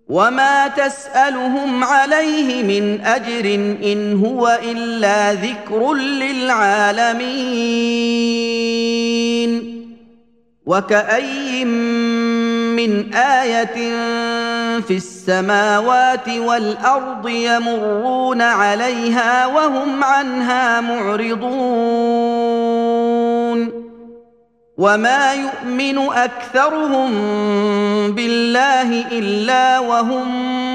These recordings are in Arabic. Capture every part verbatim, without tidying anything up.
وما تسألهم عليه من أجر إن هو إلا ذكر للعالمين وكأي من آية في السماوات والأرض يمرون عليها وهم عنها معرضون وما يؤمن أكثرهم بالله إلا وهم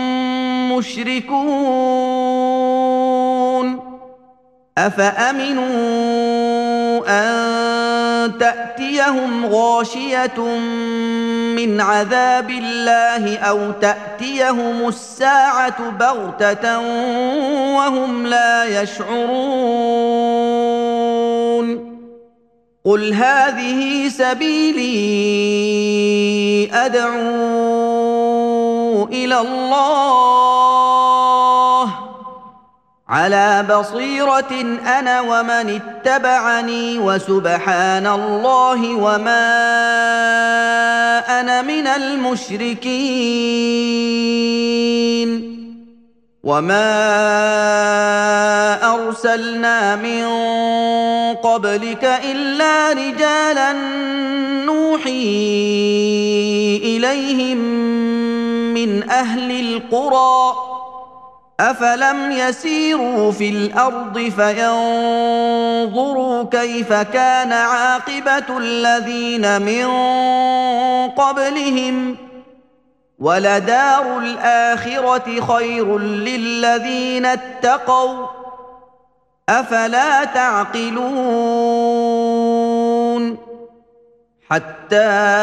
مشركون أفأمنوا أن تأتيهم غاشية من عذاب الله أو تأتيهم الساعة بغتة وهم لا يشعرون قل هذه سبيلي أدعو إلى الله على بصيرة أنا ومن اتبعني وسبحان الله وما أنا من المشركين وما أرسلنا من قبلك إلا رجالا نوحي إليهم من أهل القرى أفلم يسيروا في الأرض فينظروا كيف كان عاقبة الذين من قبلهم ولدار الآخرة خير للذين اتقوا أفلا تعقلون حتى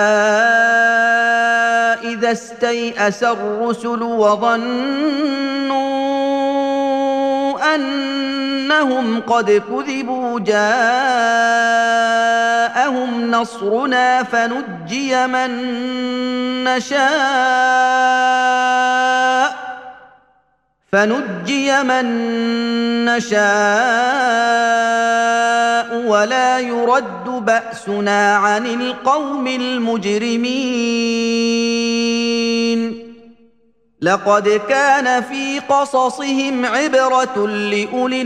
إذا استيأس الرسل وظنوا أنهم قد كذبوا جاءهم نصرنا فنجي من نشاء فنجي من نشاء ولا يرد بأسنا عن القوم المجرمين لقد كان في قصصهم عبرة لأولي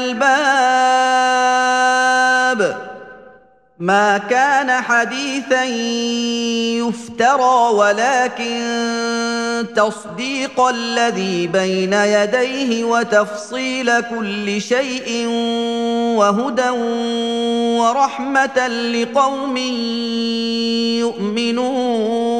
الألباب ما كان حديثا يفترى ولكن تصديق الذي بين يديه وتفصيل كل شيء وهدى ورحمة لقوم يؤمنون